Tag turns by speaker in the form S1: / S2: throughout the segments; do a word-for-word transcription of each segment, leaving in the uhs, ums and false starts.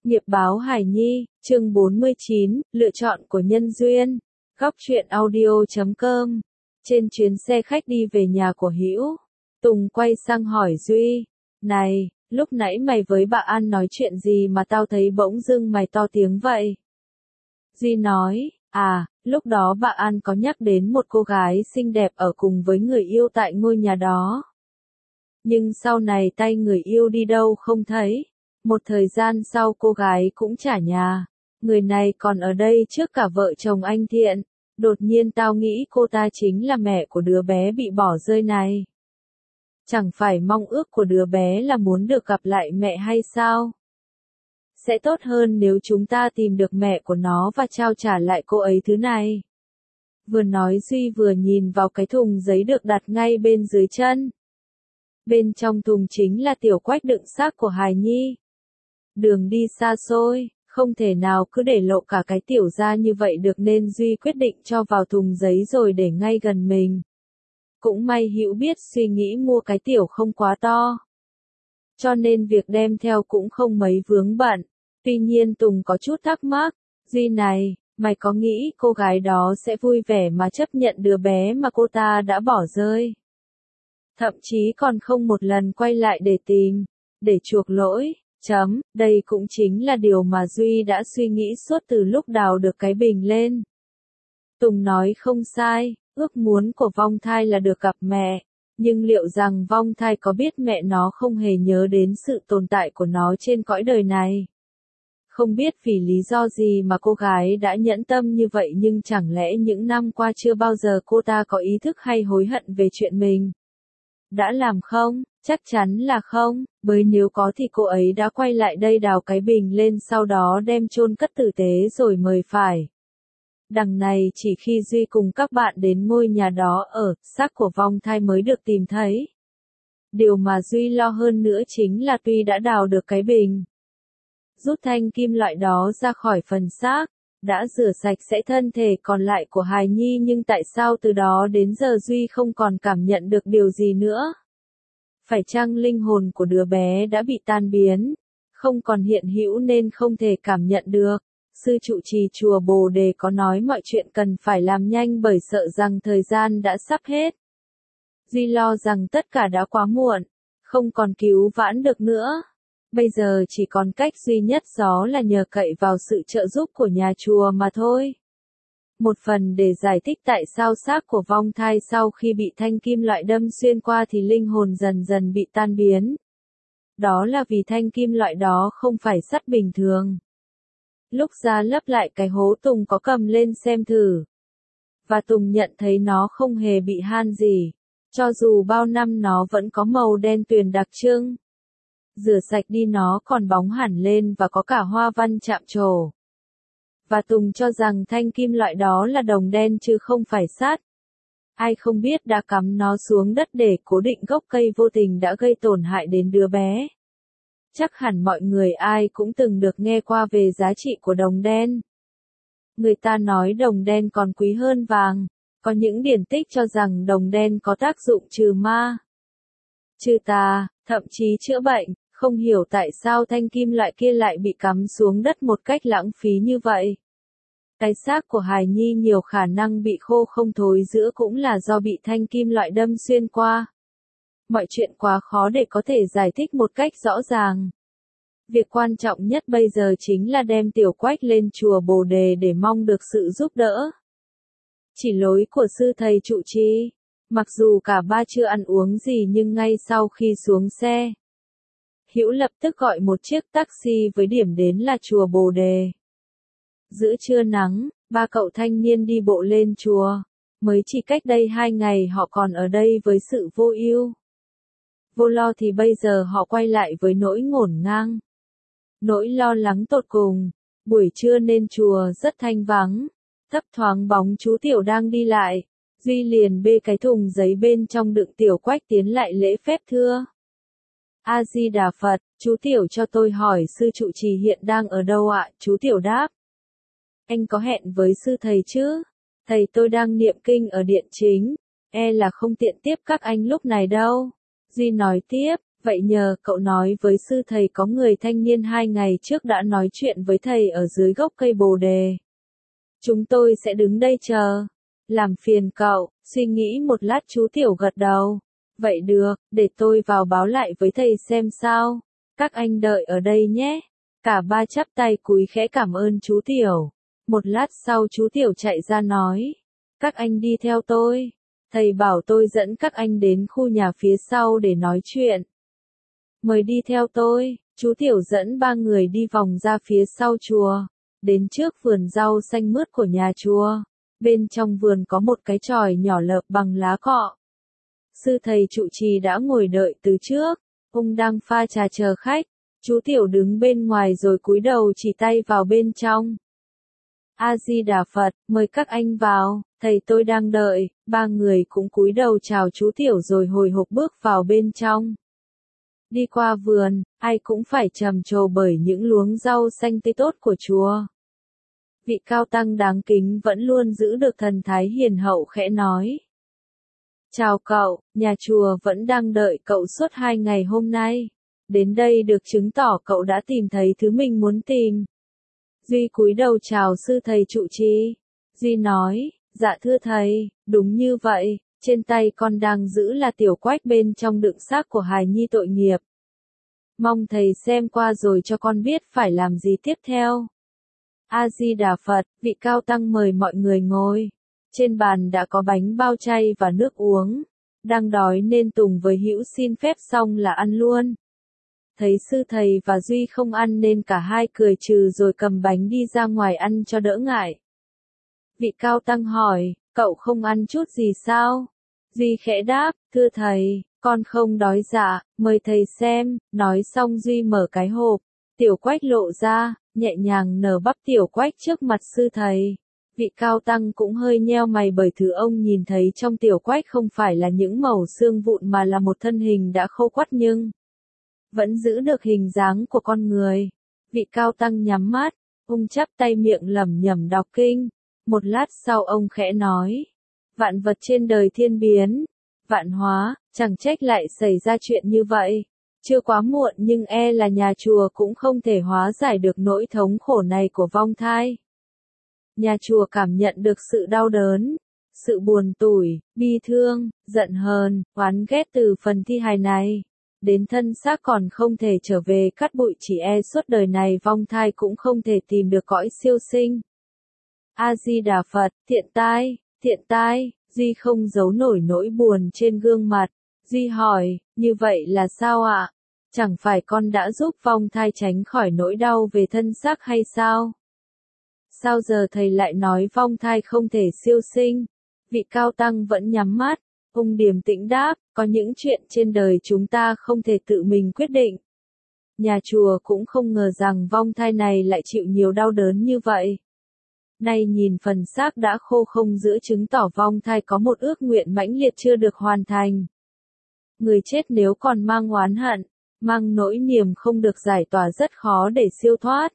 S1: Nghiệp báo Hải Nhi, chương bốn mươi chín, lựa chọn của nhân duyên. Góc truyện audio chấm com. Trên chuyến xe khách đi về nhà của Hữu, Tùng quay sang hỏi Duy, "Này, lúc nãy mày với bà An nói chuyện gì mà tao thấy bỗng dưng mày to tiếng vậy?" Duy nói, "À, lúc đó bà An có nhắc đến một cô gái xinh đẹp ở cùng với người yêu tại ngôi nhà đó. Nhưng sau này tay người yêu đi đâu không thấy. Một thời gian sau cô gái cũng trả nhà. Người này còn ở đây trước cả vợ chồng anh Thiện. Đột nhiên tao nghĩ cô ta chính là mẹ của đứa bé bị bỏ rơi này. Chẳng phải mong ước của đứa bé là muốn được gặp lại mẹ hay sao? Sẽ tốt hơn nếu chúng ta tìm được mẹ của nó và trao trả lại cô ấy thứ này." Vừa nói Duy vừa nhìn vào cái thùng giấy được đặt ngay bên dưới chân. Bên trong thùng chính là tiểu quách đựng xác của Hải Nhi. Đường đi xa xôi, không thể nào cứ để lộ cả cái tiểu ra như vậy được nên Duy quyết định cho vào thùng giấy rồi để ngay gần mình. Cũng may Hữu biết suy nghĩ mua cái tiểu không quá to. Cho nên việc đem theo cũng không mấy vướng bận. Tuy nhiên Tùng có chút thắc mắc, "Duy này, mày có nghĩ cô gái đó sẽ vui vẻ mà chấp nhận đứa bé mà cô ta đã bỏ rơi? Thậm chí còn không một lần quay lại để tìm, để chuộc lỗi." Chấm, đây cũng chính là điều mà Duy đã suy nghĩ suốt từ lúc đào được cái bình lên. Tùng nói không sai, ước muốn của vong thai là được gặp mẹ, nhưng liệu rằng vong thai có biết mẹ nó không hề nhớ đến sự tồn tại của nó trên cõi đời này? Không biết vì lý do gì mà cô gái đã nhẫn tâm như vậy, nhưng chẳng lẽ những năm qua chưa bao giờ cô ta có ý thức hay hối hận về chuyện mình đã làm không? Chắc chắn là không, bởi nếu có thì cô ấy đã quay lại đây đào cái bình lên sau đó đem chôn cất tử tế rồi mời phải. Đằng này chỉ khi Duy cùng các bạn đến ngôi nhà đó ở, xác của vong thai mới được tìm thấy. Điều mà Duy lo hơn nữa chính là tuy đã đào được cái bình, rút thanh kim loại đó ra khỏi phần xác, đã rửa sạch sẽ thân thể còn lại của Hải Nhi, nhưng tại sao từ đó đến giờ Duy không còn cảm nhận được điều gì nữa? Phải chăng linh hồn của đứa bé đã bị tan biến, không còn hiện hữu nên không thể cảm nhận được? Sư trụ trì chùa Bồ Đề có nói mọi chuyện cần phải làm nhanh bởi sợ rằng thời gian đã sắp hết. Duy lo rằng tất cả đã quá muộn, không còn cứu vãn được nữa. Bây giờ chỉ còn cách duy nhất đó là nhờ cậy vào sự trợ giúp của nhà chùa mà thôi. Một phần để giải thích tại sao xác của vong thai sau khi bị thanh kim loại đâm xuyên qua thì linh hồn dần dần bị tan biến. Đó là vì thanh kim loại đó không phải sắt bình thường. Lúc ra lấp lại cái hố Tùng có cầm lên xem thử. Và Tùng nhận thấy nó không hề bị han gì. Cho dù bao năm nó vẫn có màu đen tuyền đặc trưng. Rửa sạch đi nó còn bóng hẳn lên và có cả hoa văn chạm trổ. Và Tùng cho rằng thanh kim loại đó là đồng đen chứ không phải sắt. Ai không biết đã cắm nó xuống đất để cố định gốc cây vô tình đã gây tổn hại đến đứa bé. Chắc hẳn mọi người ai cũng từng được nghe qua về giá trị của đồng đen. Người ta nói đồng đen còn quý hơn vàng. Có những điển tích cho rằng đồng đen có tác dụng trừ ma, trừ tà, thậm chí chữa bệnh. Không hiểu tại sao thanh kim loại kia lại bị cắm xuống đất một cách lãng phí như vậy. Cái xác của Hải Nhi nhiều khả năng bị khô không thối rữa cũng là do bị thanh kim loại đâm xuyên qua. Mọi chuyện quá khó để có thể giải thích một cách rõ ràng. Việc quan trọng nhất bây giờ chính là đem tiểu quách lên chùa Bồ Đề để mong được sự giúp đỡ. Chỉ lối của sư thầy trụ trì. Mặc dù cả ba chưa ăn uống gì nhưng ngay sau khi xuống xe, Hữu lập tức gọi một chiếc taxi với điểm đến là chùa Bồ Đề. Giữa trưa nắng, ba cậu thanh niên đi bộ lên chùa. Mới chỉ cách đây hai ngày họ còn ở đây với sự vô ưu, vô lo thì bây giờ họ quay lại với nỗi ngổn ngang, nỗi lo lắng tột cùng. Buổi trưa nên chùa rất thanh vắng, thấp thoáng bóng chú Tiểu đang đi lại. Duy liền bê cái thùng giấy bên trong đựng tiểu quách tiến lại lễ phép thưa: "A Di Đà Phật, chú Tiểu cho tôi hỏi sư trụ trì hiện đang ở đâu ạ?" Chú Tiểu đáp: "Anh có hẹn với sư thầy chứ? Thầy tôi đang niệm kinh ở điện chính, e là không tiện tiếp các anh lúc này đâu." Duy nói tiếp: Vậy nhờ cậu nói với sư thầy có người thanh niên hai ngày trước đã nói chuyện với thầy ở dưới gốc cây bồ đề. Chúng tôi sẽ đứng đây chờ. Làm phiền cậu, suy nghĩ một lát chú Tiểu gật đầu. Vậy được, để tôi vào báo lại với thầy xem sao. Các anh đợi ở đây nhé. Cả ba chắp tay cúi khẽ cảm ơn chú Tiểu. Một lát sau chú Tiểu chạy ra nói. Các anh đi theo tôi. Thầy bảo tôi dẫn các anh đến khu nhà phía sau để nói chuyện. Mời đi theo tôi. Chú Tiểu dẫn ba người đi vòng ra phía sau chùa. Đến trước vườn rau xanh mướt của nhà chùa. Bên trong vườn có một cái chòi nhỏ lợp bằng lá cọ. Sư thầy trụ trì đã ngồi đợi từ trước. Ông đang pha trà chờ khách. Chú Tiểu đứng bên ngoài rồi cúi đầu chỉ tay vào bên trong. A Di Đà Phật, mời các anh vào, thầy tôi đang đợi. Ba người cũng cúi đầu chào chú Tiểu rồi hồi hộp bước vào bên trong. Đi qua vườn, ai cũng phải trầm trồ bởi những luống rau xanh tươi tốt của chùa. Vị cao tăng đáng kính vẫn luôn giữ được thần thái hiền hậu khẽ nói. Chào cậu, nhà chùa vẫn đang đợi cậu suốt hai ngày hôm nay. Đến đây được chứng tỏ cậu đã tìm thấy thứ mình muốn tìm. Duy cúi đầu chào sư thầy trụ trì. Duy nói, dạ thưa thầy, đúng như vậy, trên tay con đang giữ là tiểu quách bên trong đựng xác của hài nhi tội nghiệp. Mong thầy xem qua rồi cho con biết phải làm gì tiếp theo. A Di Đà Phật, vị cao tăng mời mọi người ngồi. Trên bàn đã có bánh bao chay và nước uống. Đang đói nên Tùng với Hữu xin phép xong là ăn luôn. Thấy sư thầy và Duy không ăn nên cả hai cười trừ rồi cầm bánh đi ra ngoài ăn cho đỡ ngại. Vị cao tăng hỏi, cậu không ăn chút gì sao? Duy khẽ đáp, thưa thầy, con không đói dạ, mời thầy xem. Nói xong Duy mở cái hộp, tiểu quách lộ ra, nhẹ nhàng nở bắp tiểu quách trước mặt sư thầy. Vị cao tăng cũng hơi nheo mày bởi thứ ông nhìn thấy trong tiểu quách không phải là những mẩu xương vụn mà là một thân hình đã khô quắt nhưng vẫn giữ được hình dáng của con người. Vị cao tăng nhắm mắt, ông chắp tay miệng lẩm nhẩm đọc kinh. Một lát sau ông khẽ nói, vạn vật trên đời thiên biến, vạn hóa, chẳng trách lại xảy ra chuyện như vậy. Chưa quá muộn nhưng e là nhà chùa cũng không thể hóa giải được nỗi thống khổ này của vong thai. Nhà chùa cảm nhận được sự đau đớn, sự buồn tủi, bi thương, giận hờn, oán ghét từ phần thi hài này. Đến thân xác còn không thể trở về cát bụi, chỉ e suốt đời này vong thai cũng không thể tìm được cõi siêu sinh. A Di Đà Phật, thiện tai, thiện tai, Duy không giấu nổi nỗi buồn trên gương mặt. Duy hỏi, như vậy là sao ạ? Chẳng phải con đã giúp vong thai tránh khỏi nỗi đau về thân xác hay sao? Sao giờ thầy lại nói vong thai không thể siêu sinh? Vị cao tăng vẫn nhắm mắt. Ông điềm tĩnh đáp, có những chuyện trên đời chúng ta không thể tự mình quyết định. Nhà chùa cũng không ngờ rằng vong thai này lại chịu nhiều đau đớn như vậy. Nay nhìn phần xác đã khô không giữa chứng tỏ vong thai có một ước nguyện mãnh liệt chưa được hoàn thành. Người chết nếu còn mang oán hận, mang nỗi niềm không được giải tỏa rất khó để siêu thoát.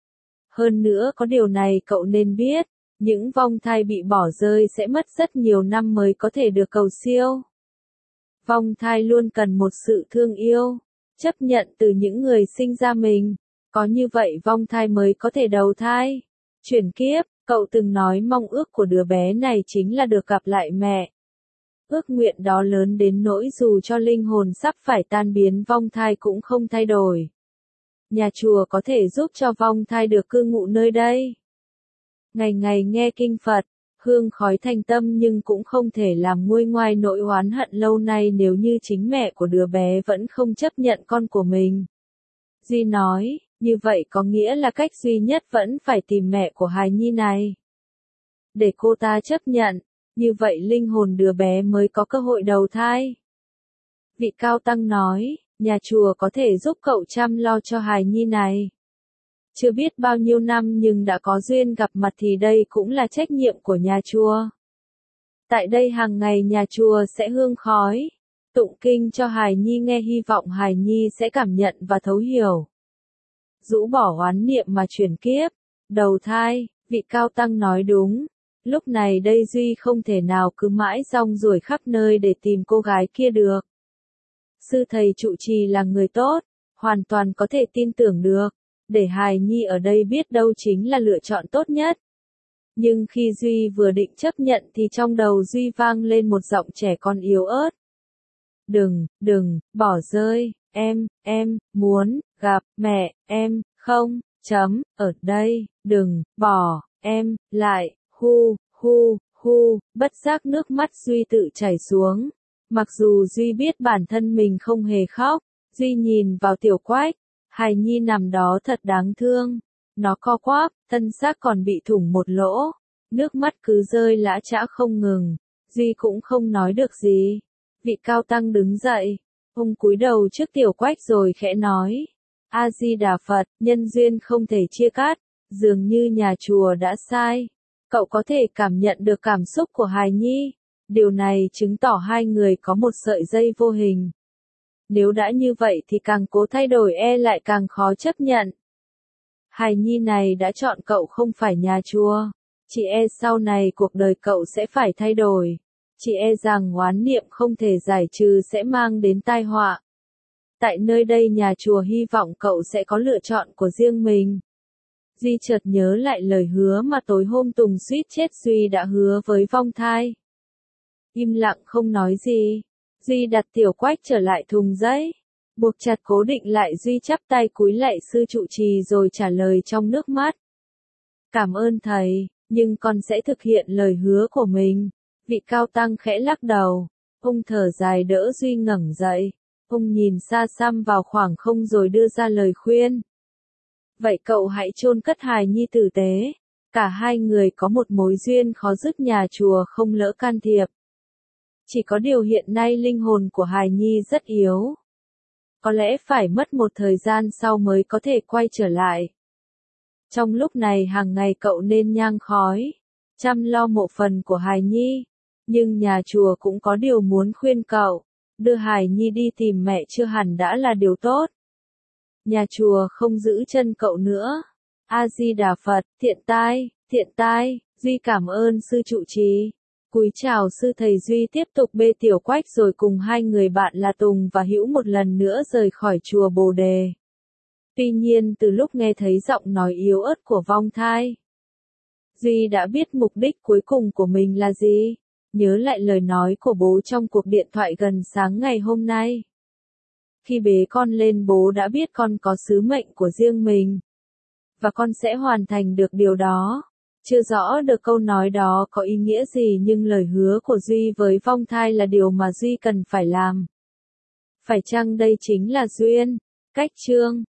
S1: Hơn nữa có điều này cậu nên biết. Những vong thai bị bỏ rơi sẽ mất rất nhiều năm mới có thể được cầu siêu. Vong thai luôn cần một sự thương yêu, chấp nhận từ những người sinh ra mình. Có như vậy vong thai mới có thể đầu thai, chuyển kiếp. Cậu từng nói mong ước của đứa bé này chính là được gặp lại mẹ. Ước nguyện đó lớn đến nỗi dù cho linh hồn sắp phải tan biến vong thai cũng không thay đổi. Nhà chùa có thể giúp cho vong thai được cư ngụ nơi đây. Ngày ngày nghe kinh Phật, hương khói thành tâm nhưng cũng không thể làm nguôi ngoai nỗi oán hận lâu nay nếu như chính mẹ của đứa bé vẫn không chấp nhận con của mình. Duy nói, như vậy có nghĩa là cách duy nhất vẫn phải tìm mẹ của hài nhi này. Để cô ta chấp nhận, như vậy linh hồn đứa bé mới có cơ hội đầu thai. Vị cao tăng nói, nhà chùa có thể giúp cậu chăm lo cho hài nhi này. Chưa biết bao nhiêu năm nhưng đã có duyên gặp mặt thì đây cũng là trách nhiệm của nhà chùa. Tại đây hàng ngày nhà chùa sẽ hương khói, tụng kinh cho hài nhi nghe, hy vọng hài nhi sẽ cảm nhận và thấu hiểu. Rũ bỏ oán niệm mà chuyển kiếp, đầu thai, vị cao tăng nói đúng. Lúc này đây Duy không thể nào cứ mãi rong ruổi khắp nơi để tìm cô gái kia được. sư thầy trụ trì là người tốt, hoàn toàn có thể tin tưởng được, để hài nhi ở đây biết đâu chính là lựa chọn tốt nhất. Nhưng khi Duy vừa định chấp nhận thì trong đầu Duy vang lên một giọng trẻ con yếu ớt. Đừng, đừng, bỏ rơi, em, em, muốn, gặp, mẹ, em, không, chấm, ở đây, đừng, bỏ, em, lại, hu, hu, hu, bất giác nước mắt Duy tự chảy xuống. Mặc dù Duy biết bản thân mình không hề khóc, Duy nhìn vào Tiểu Quách, hài nhi nằm đó thật đáng thương. Nó co quắp, thân xác còn bị thủng một lỗ, nước mắt cứ rơi lã chã không ngừng, Duy cũng không nói được gì. Vị cao tăng đứng dậy, ông cúi đầu trước Tiểu Quách rồi khẽ nói, A-di-đà Phật, nhân duyên không thể chia cắt, dường như nhà chùa đã sai. Cậu có thể cảm nhận được cảm xúc của hài nhi, điều này chứng tỏ hai người có một sợi dây vô hình. Nếu đã như vậy thì càng cố thay đổi e lại càng khó chấp nhận. Hài nhi này đã chọn cậu không phải nhà chùa, chỉ e sau này cuộc đời cậu sẽ phải thay đổi, chỉ e rằng oán niệm không thể giải trừ sẽ mang đến tai họa. Tại nơi đây nhà chùa hy vọng cậu sẽ có lựa chọn của riêng mình. Duy chợt nhớ lại lời hứa mà tối hôm Tùng suýt chết Duy đã hứa với Vong Thai. Im lặng không nói gì, Duy đặt Tiểu Quách trở lại thùng giấy, buộc chặt cố định lại. Duy chắp tay cúi lạy sư trụ trì rồi trả lời trong nước mắt. Cảm ơn thầy, nhưng con sẽ thực hiện lời hứa của mình. Vị cao tăng khẽ lắc đầu, ông thở dài đỡ Duy ngẩng dậy, ông nhìn xa xăm vào khoảng không rồi đưa ra lời khuyên. Vậy cậu hãy chôn cất hài nhi tử tế, cả hai người có một mối duyên khó dứt, nhà chùa không lỡ can thiệp. Chỉ có điều hiện nay linh hồn của hài nhi rất yếu. Có lẽ phải mất một thời gian sau mới có thể quay trở lại. Trong lúc này hàng ngày cậu nên nhang khói, chăm lo mộ phần của hài nhi. Nhưng nhà chùa cũng có điều muốn khuyên cậu, đưa hài nhi đi tìm mẹ chưa hẳn đã là điều tốt. Nhà chùa không giữ chân cậu nữa. A-di-đà Phật, thiện tai, thiện tai, Duy cảm ơn sư trụ trì. Cúi chào sư thầy. Duy tiếp tục bê Tiểu Quách rồi cùng hai người bạn là Tùng và Hữu một lần nữa rời khỏi chùa Bồ Đề. Tuy nhiên từ lúc nghe thấy giọng nói yếu ớt của Vong Thai, Duy đã biết mục đích cuối cùng của mình là gì. Nhớ lại lời nói của bố trong cuộc điện thoại gần sáng ngày hôm nay. Khi bế con lên bố đã biết con có sứ mệnh của riêng mình. Và con sẽ hoàn thành được điều đó. Chưa rõ được câu nói đó có ý nghĩa gì nhưng lời hứa của Duy với Vong Thai là điều mà Duy cần phải làm. Phải chăng đây chính là duyên? Cách chương